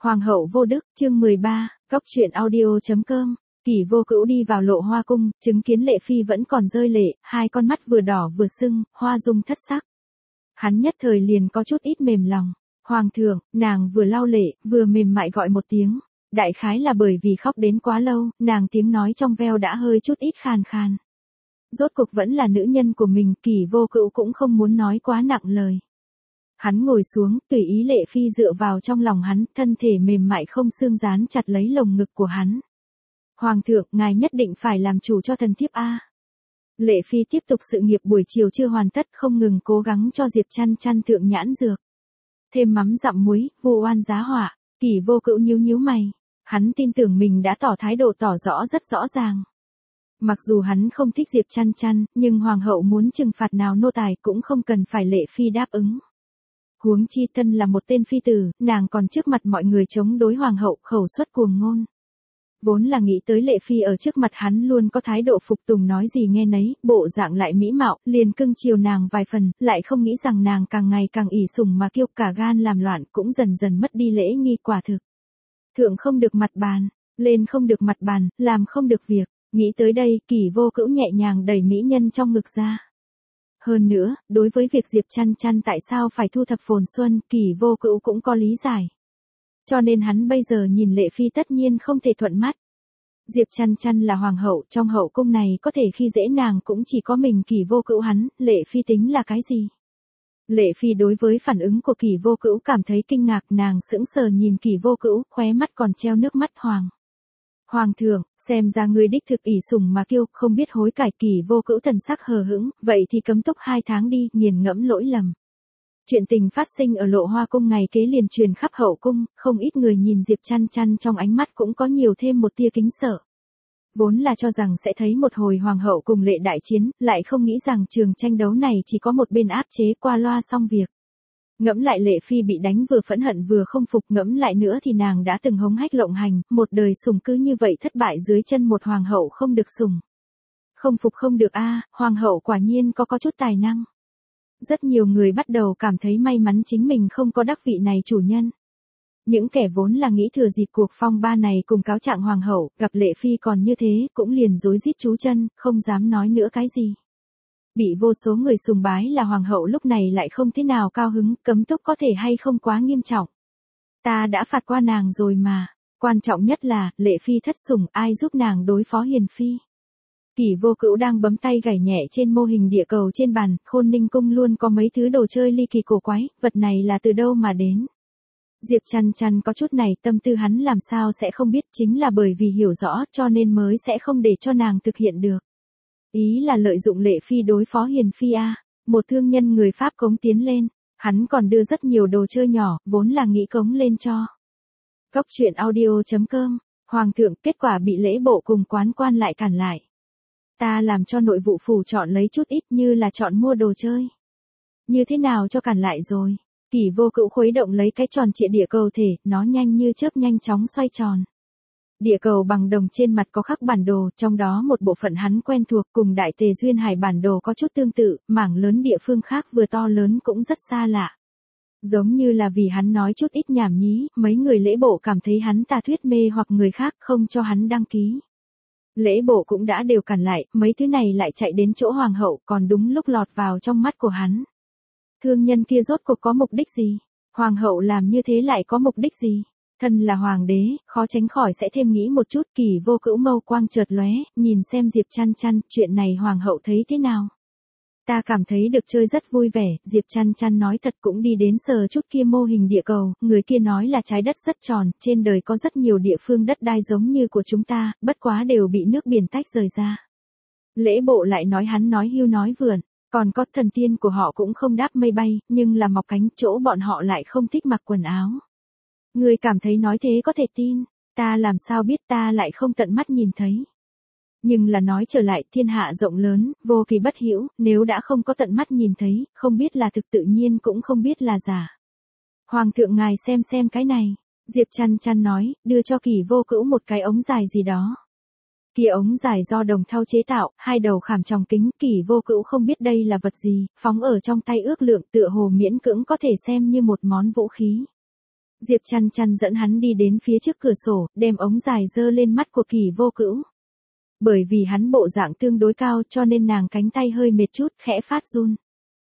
Hoàng hậu vô đức, chương 13, Cóc truyện audio.com. Kỷ Vô Cữu đi vào Lộ Hoa cung, chứng kiến Lệ Phi vẫn còn rơi lệ, hai con mắt vừa đỏ vừa sưng, hoa dung thất sắc. Hắn nhất thời liền có chút ít mềm lòng. Hoàng thượng, nàng vừa lau lệ, vừa mềm mại gọi một tiếng. Đại khái là bởi vì khóc đến quá lâu, nàng tiếng nói trong veo đã hơi chút ít khàn khàn. Rốt cuộc vẫn là nữ nhân của mình, Kỷ Vô Cữu cũng không muốn nói quá nặng lời. Hắn ngồi xuống, tùy ý Lệ Phi dựa vào trong lòng hắn, thân thể mềm mại không xương dán chặt lấy lồng ngực của hắn. Hoàng thượng, ngài nhất định phải làm chủ cho thần thiếp a. Lệ Phi tiếp tục sự nghiệp buổi chiều chưa hoàn tất, không ngừng cố gắng cho Diệp Chăn Chăn thượng nhãn dược. Thêm mắm dặm muối, vu oan giá họa. Kỷ Vô Cữu nhíu nhíu mày. Hắn tin tưởng mình đã tỏ thái độ tỏ rõ rất rõ ràng. Mặc dù hắn không thích Diệp Chăn Chăn, nhưng hoàng hậu muốn trừng phạt nào nô tài cũng không cần phải Lệ Phi đáp ứng. Huống chi thân là một tên phi tử, nàng còn trước mặt mọi người chống đối hoàng hậu, khẩu xuất cuồng ngôn. Vốn là nghĩ tới Lệ Phi ở trước mặt hắn luôn có thái độ phục tùng nói gì nghe nấy, bộ dạng lại mỹ mạo, liền cưng chiều nàng vài phần, lại không nghĩ rằng nàng càng ngày càng ỷ sủng mà kiêu, cả gan làm loạn, cũng dần dần mất đi lễ nghi. Quả thực. Thượng không được mặt bàn, lên không được mặt bàn, làm không được việc. Nghĩ tới đây, Kỷ Vô Cữu nhẹ nhàng đẩy mỹ nhân trong ngực ra. Hơn nữa, đối với việc Diệp Chăn Chăn tại sao phải thu thập phồn xuân, Kỷ Vô Cữu cũng có lý giải. Cho nên hắn bây giờ nhìn Lệ Phi tất nhiên không thể thuận mắt. Diệp Chăn Chăn là hoàng hậu, trong hậu cung này có thể khi dễ nàng cũng chỉ có mình Kỷ Vô Cữu hắn, Lệ Phi tính là cái gì? Lệ Phi đối với phản ứng của Kỷ Vô Cữu cảm thấy kinh ngạc, nàng sững sờ nhìn Kỷ Vô Cữu, khóe mắt còn treo nước mắt. Hoàng thượng, xem ra ngươi đích thực ỷ sủng mà kiêu, không biết hối cải. Kỷ Vô Cữu thần sắc hờ hững, vậy thì cấm túc 2 tháng đi, nghiền ngẫm lỗi lầm. Chuyện tình phát sinh ở Lộ Hoa cung ngày kế liền truyền khắp hậu cung, không ít người nhìn Diệp Chăn Chăn trong ánh mắt cũng có nhiều thêm một tia kính sợ. Vốn là cho rằng sẽ thấy một hồi hoàng hậu cùng Lệ đại chiến, lại không nghĩ rằng trường tranh đấu này chỉ có một bên áp chế, qua loa xong việc. Ngẫm lại Lệ Phi bị đánh vừa phẫn hận vừa không phục, ngẫm lại nữa thì nàng đã từng hống hách lộng hành, một đời sủng cứ như vậy thất bại dưới chân một hoàng hậu không được sủng. Không phục không được a, hoàng hậu quả nhiên có chút tài năng. Rất nhiều người bắt đầu cảm thấy may mắn chính mình không có đắc vị này chủ nhân. Những kẻ vốn là nghĩ thừa dịp cuộc phong ba này cùng cáo trạng hoàng hậu, gặp Lệ Phi còn như thế, cũng liền rối rít trú chân, không dám nói nữa cái gì. Bị vô số người sùng bái là hoàng hậu lúc này lại không thế nào cao hứng, cấm túc có thể hay không quá nghiêm trọng. Ta đã phạt qua nàng rồi mà, quan trọng nhất là, Lệ Phi thất sủng, ai giúp nàng đối phó hiền phi. Kỷ Vô Cữu đang bấm tay gảy nhẹ trên mô hình địa cầu trên bàn, Khôn Ninh cung luôn có mấy thứ đồ chơi ly kỳ cổ quái, vật này là từ đâu mà đến. Diệp Chăn Chăn có chút này, tâm tư hắn làm sao sẽ không biết, chính là bởi vì hiểu rõ cho nên mới sẽ không để cho nàng thực hiện được. Ý là lợi dụng Lệ Phi đối phó hiền phi a. Một thương nhân người Pháp cống tiến lên, hắn còn đưa rất nhiều đồ chơi nhỏ, vốn là nghĩ cống lên cho. Cóc truyện audio.com. Hoàng thượng, kết quả bị lễ bộ cùng quán quan lại cản lại. Ta làm cho nội vụ phủ chọn lấy chút ít, như là chọn mua đồ chơi. Như thế nào cho cản lại rồi? Kỷ Vô Cữu khuấy động lấy cái tròn trịa địa cầu thể, nó nhanh như chớp nhanh chóng xoay tròn. Địa cầu bằng đồng trên mặt có khắc bản đồ, trong đó một bộ phận hắn quen thuộc, cùng Đại Tề Duyên Hải bản đồ có chút tương tự, mảng lớn địa phương khác vừa to lớn cũng rất xa lạ. Giống như là vì hắn nói chút ít nhảm nhí, mấy người lễ bộ cảm thấy hắn tà thuyết mê hoặc người khác không cho hắn đăng ký. Lễ bộ cũng đã đều cản lại, mấy thứ này lại chạy đến chỗ hoàng hậu, còn đúng lúc lọt vào trong mắt của hắn. Thương nhân kia rốt cuộc có mục đích gì? Hoàng hậu làm như thế lại có mục đích gì? Thân là hoàng đế, khó tránh khỏi sẽ thêm nghĩ một chút. Kỷ Vô Cữu mâu quang chợt lóe, nhìn xem Diệp Chăn Chăn, chuyện này hoàng hậu thấy thế nào? Ta cảm thấy được chơi rất vui vẻ, Diệp Chăn Chăn nói thật, cũng đi đến sờ chút kia mô hình địa cầu, người kia nói là trái đất rất tròn, trên đời có rất nhiều địa phương đất đai giống như của chúng ta, bất quá đều bị nước biển tách rời ra. Lễ bộ lại nói hắn nói hưu nói vượn, còn có thần tiên của họ cũng không đáp mây bay, nhưng là mọc cánh, chỗ bọn họ lại không thích mặc quần áo. Người cảm thấy nói thế có thể tin, ta làm sao biết, ta lại không tận mắt nhìn thấy. Nhưng là nói trở lại, thiên hạ rộng lớn, vô kỳ bất hữu, nếu đã không có tận mắt nhìn thấy, không biết là thực tự nhiên cũng không biết là giả. Hoàng thượng ngài xem cái này, Diệp Chăn Chăn nói, đưa cho Kỷ Vô Cữu một cái ống dài gì đó. Kia ống dài do đồng thau chế tạo, hai đầu khảm tròng kính, Kỷ Vô Cữu không biết đây là vật gì, phóng ở trong tay ước lượng, tựa hồ miễn cưỡng có thể xem như một món vũ khí. Diệp Chăn Chăn dẫn hắn đi đến phía trước cửa sổ, đem ống dài giơ lên mắt của Kỷ Vô Cữu. Bởi vì hắn bộ dạng tương đối cao cho nên nàng cánh tay hơi mệt chút, khẽ phát run.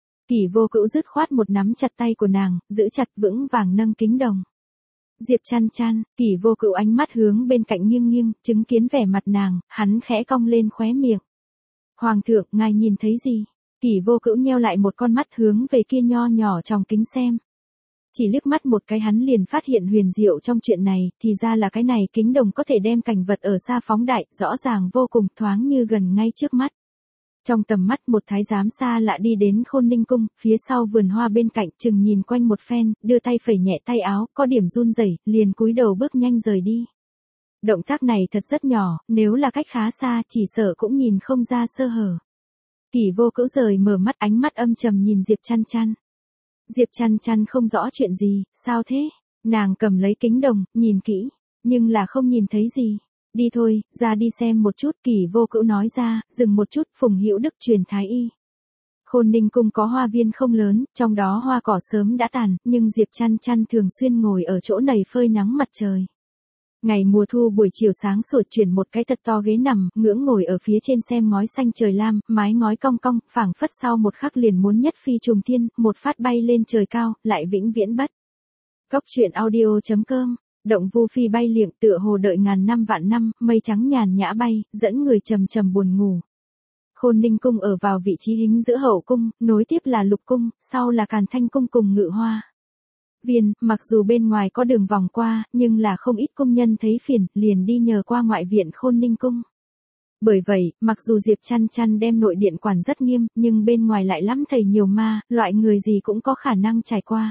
Kỷ Vô Cữu dứt khoát một nắm chặt tay của nàng, giữ chặt vững vàng nâng kính đồng. Diệp Chăn Chăn, Kỷ Vô Cữu ánh mắt hướng bên cạnh nghiêng nghiêng, chứng kiến vẻ mặt nàng, hắn khẽ cong lên khóe miệng. Hoàng thượng, ngài nhìn thấy gì? Kỷ Vô Cữu nheo lại một con mắt hướng về kia nho nhỏ trong kính xem. Chỉ liếc mắt một cái hắn liền phát hiện huyền diệu trong chuyện này, thì ra là cái này kính đồng có thể đem cảnh vật ở xa phóng đại, rõ ràng vô cùng, thoáng như gần ngay trước mắt. Trong tầm mắt một thái giám xa lạ đi đến Khôn Ninh cung, phía sau vườn hoa bên cạnh, chừng nhìn quanh một phen, đưa tay phẩy nhẹ tay áo, có điểm run rẩy, liền cúi đầu bước nhanh rời đi. Động tác này thật rất nhỏ, nếu là cách khá xa, chỉ sợ cũng nhìn không ra sơ hở. Kỷ Vô Cữu rời mở mắt, ánh mắt âm trầm nhìn Diệp Chăn Chăn. Diệp Chăn Chăn không rõ chuyện gì, sao thế? Nàng cầm lấy kính đồng, nhìn kỹ, nhưng là không nhìn thấy gì. Đi thôi, ra đi xem một chút, Kỷ Vô Cữu nói ra, dừng một chút, Phùng Hữu Đức truyền thái y. Khôn Ninh cung có hoa viên không lớn, trong đó hoa cỏ sớm đã tàn, nhưng Diệp Chăn Chăn thường xuyên ngồi ở chỗ này phơi nắng mặt trời. Ngày mùa thu buổi chiều sáng sủa chuyển một cái thật to ghế nằm, ngưỡng ngồi ở phía trên xem ngói xanh trời lam, mái ngói cong cong, phảng phất sau một khắc liền muốn nhất phi trùng thiên, một phát bay lên trời cao, lại vĩnh viễn bất. Góc truyện audio.com, động vu phi bay liệng tựa hồ đợi ngàn năm vạn năm, mây trắng nhàn nhã bay, dẫn người trầm trầm buồn ngủ. Khôn Ninh cung ở vào vị trí hính giữa hậu cung, nối tiếp là lục cung, sau là Càn Thanh cung cùng Ngự Hoa viên, mặc dù bên ngoài có đường vòng qua, nhưng là không ít công nhân thấy phiền, liền đi nhờ qua ngoại viện Khôn Ninh cung. Bởi vậy, mặc dù Diệp Chăn Chăn đem nội điện quản rất nghiêm, nhưng bên ngoài lại lắm thầy nhiều ma, loại người gì cũng có khả năng trải qua.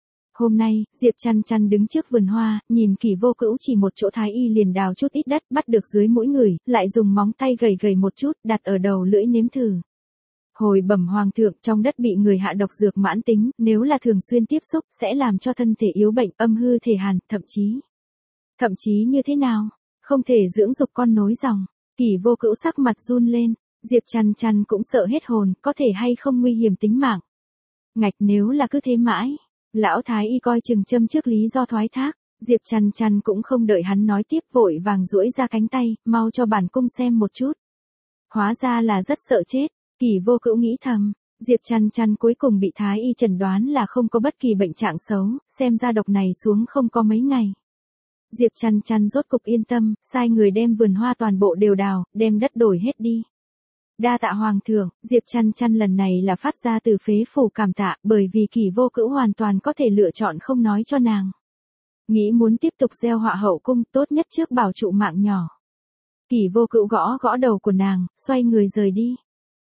Hôm nay, Diệp Chăn Chăn đứng trước vườn hoa, nhìn Kỷ Vô Cữu chỉ một chỗ thái y liền đào chút ít đất, bắt được dưới mũi người, lại dùng móng tay gầy gầy một chút, đặt ở đầu lưỡi nếm thử. Hồi bẩm hoàng thượng, trong đất bị người hạ độc dược mãn tính, nếu là thường xuyên tiếp xúc, sẽ làm cho thân thể yếu bệnh, âm hư thể hàn, thậm chí như thế nào? Không thể dưỡng dục con nối dòng. Kỷ Vô Cữu sắc mặt run lên, Diệp Chăn Chăn cũng sợ hết hồn, có thể hay không nguy hiểm tính mạng. Ngạch, nếu là cứ thế mãi. Lão thái y coi chừng châm trước lý do thoái thác, Diệp Chăn Chăn cũng không đợi hắn nói tiếp, vội vàng duỗi ra cánh tay, mau cho bản cung xem một chút. Hóa ra là rất sợ chết. Kỷ Vô Cữu nghĩ thầm, Diệp Chăn Chăn cuối cùng bị thái y chẩn đoán là không có bất kỳ bệnh trạng xấu, xem ra độc này xuống không có mấy ngày. Diệp Chăn Chăn rốt cục yên tâm, sai người đem vườn hoa toàn bộ đều đào, đem đất đổi hết đi. Đa tạ hoàng thượng, Diệp Chăn Chăn lần này là phát ra từ phế phủ cảm tạ, bởi vì Kỷ Vô Cữu hoàn toàn có thể lựa chọn không nói cho nàng. Nghĩ muốn tiếp tục gieo họa hậu cung, tốt nhất trước bảo trụ mạng nhỏ. Kỷ Vô Cữu gõ gõ đầu của nàng, xoay người rời đi.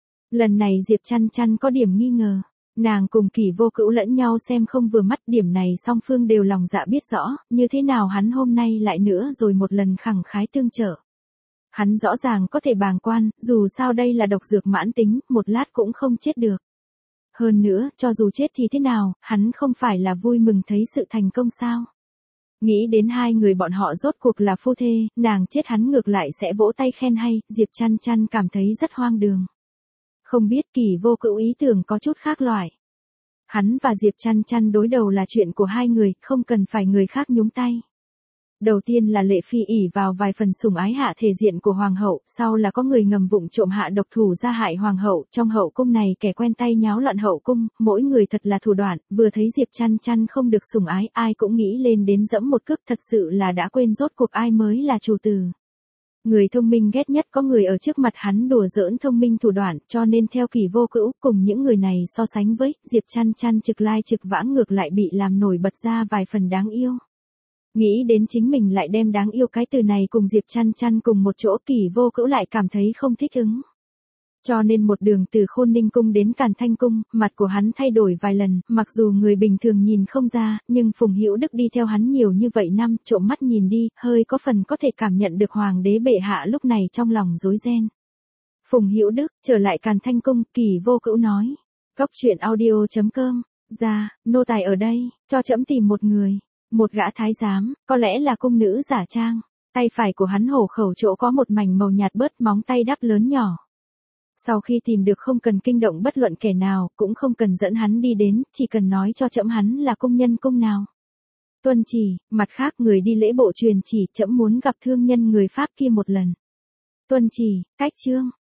Lần này Diệp Chăn Chăn có điểm nghi ngờ, nàng cùng Kỷ Vô Cữu lẫn nhau xem không vừa mắt, điểm này song phương đều lòng dạ biết rõ, như thế nào hắn hôm nay lại nữa rồi một lần khẳng khái tương trợ. Hắn rõ ràng có thể bàng quan, dù sao đây là độc dược mãn tính, một lát cũng không chết được. Hơn nữa, cho dù chết thì thế nào, hắn không phải là vui mừng thấy sự thành công sao? Nghĩ đến hai người bọn họ rốt cuộc là phu thê, nàng chết hắn ngược lại sẽ vỗ tay khen hay, Diệp Chăn Chăn cảm thấy rất hoang đường. Không biết Kỷ Vô Cữu ý tưởng có chút khác loại. Hắn và Diệp Chăn Chăn đối đầu là chuyện của hai người, không cần phải người khác nhúng tay. Đầu tiên là Lệ Phi ỷ vào vài phần sủng ái hạ thể diện của hoàng hậu, sau là có người ngầm vụng trộm hạ độc thủ ra hại hoàng hậu, trong hậu cung này kẻ quen tay nháo loạn hậu cung, mỗi người thật là thủ đoạn, vừa thấy Diệp Chăn Chăn không được sủng ái, ai cũng nghĩ lên đến dẫm một cước, thật sự là đã quên rốt cuộc ai mới là chủ tử. Người thông minh ghét nhất có người ở trước mặt hắn đùa giỡn thông minh thủ đoạn, cho nên theo Kỷ Vô Cữu, cùng những người này so sánh với, Diệp Chăn Chăn trực lai trực vãng ngược lại bị làm nổi bật ra vài phần đáng yêu. Nghĩ đến chính mình lại đem đáng yêu cái từ này cùng Diệp Chăn Chăn cùng một chỗ, Kỷ Vô Cữu lại cảm thấy không thích ứng. Cho nên một đường từ Khôn Ninh cung đến Càn Thanh cung, mặt của hắn thay đổi vài lần, mặc dù người bình thường nhìn không ra, nhưng Phùng Hữu Đức đi theo hắn nhiều như vậy năm, trộm mắt nhìn đi, hơi có phần có thể cảm nhận được hoàng đế bệ hạ lúc này trong lòng rối ren. Phùng Hữu Đức, trở lại Càn Thanh cung, Kỷ Vô Cữu nói. Góc truyện audio.com, ra, nô tài ở đây, cho trẫm tìm một người. Một gã thái giám, có lẽ là cung nữ giả trang. Tay phải của hắn hổ khẩu chỗ có một mảnh màu nhạt bớt, móng tay đắp lớn nhỏ. Sau khi tìm được không cần kinh động bất luận kẻ nào, cũng không cần dẫn hắn đi đến, chỉ cần nói cho trẫm hắn là cung nhân cung nào. Tuân chỉ, mặt khác người đi lễ bộ truyền chỉ trẫm muốn gặp thương nhân người Pháp kia một lần. Tuân chỉ, cách chương.